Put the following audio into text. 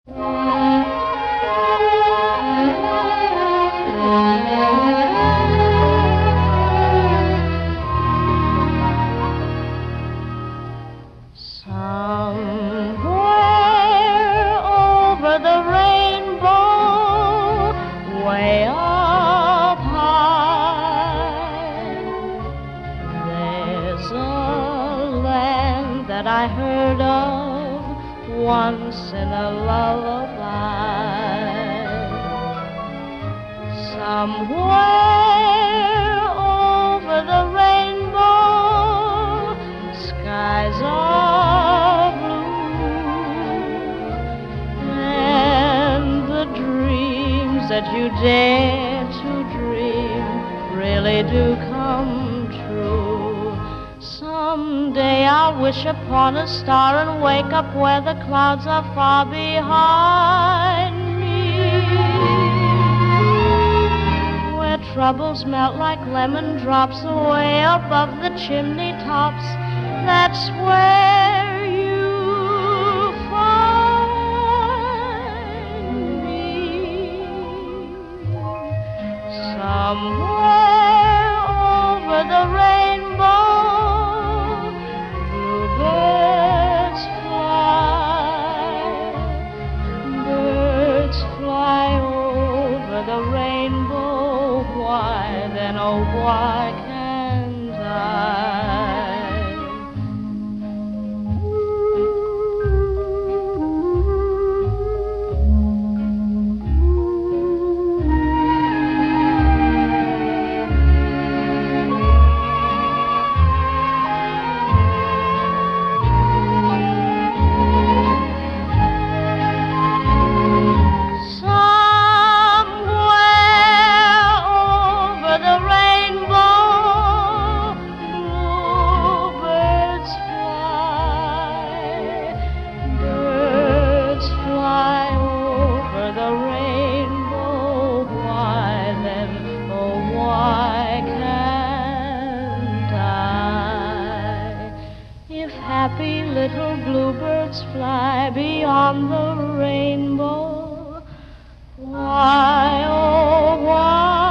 Somewhere over the rainbow, way up high, there's a land that I heard of once in a lullaby. Somewhere over the rainbow, skies are blue, and the dreams that you dare to dream really do come true. Someday I'll wish upon a star and wake up where the clouds are far behind me, where troubles melt like lemon drops away above the chimney tops. That's where you find me. Somewhere over the rainbow, bluebirds fly over the rainbow. Why then, oh why can't I? Happy little bluebirds fly beyond the rainbow. Why, oh, why?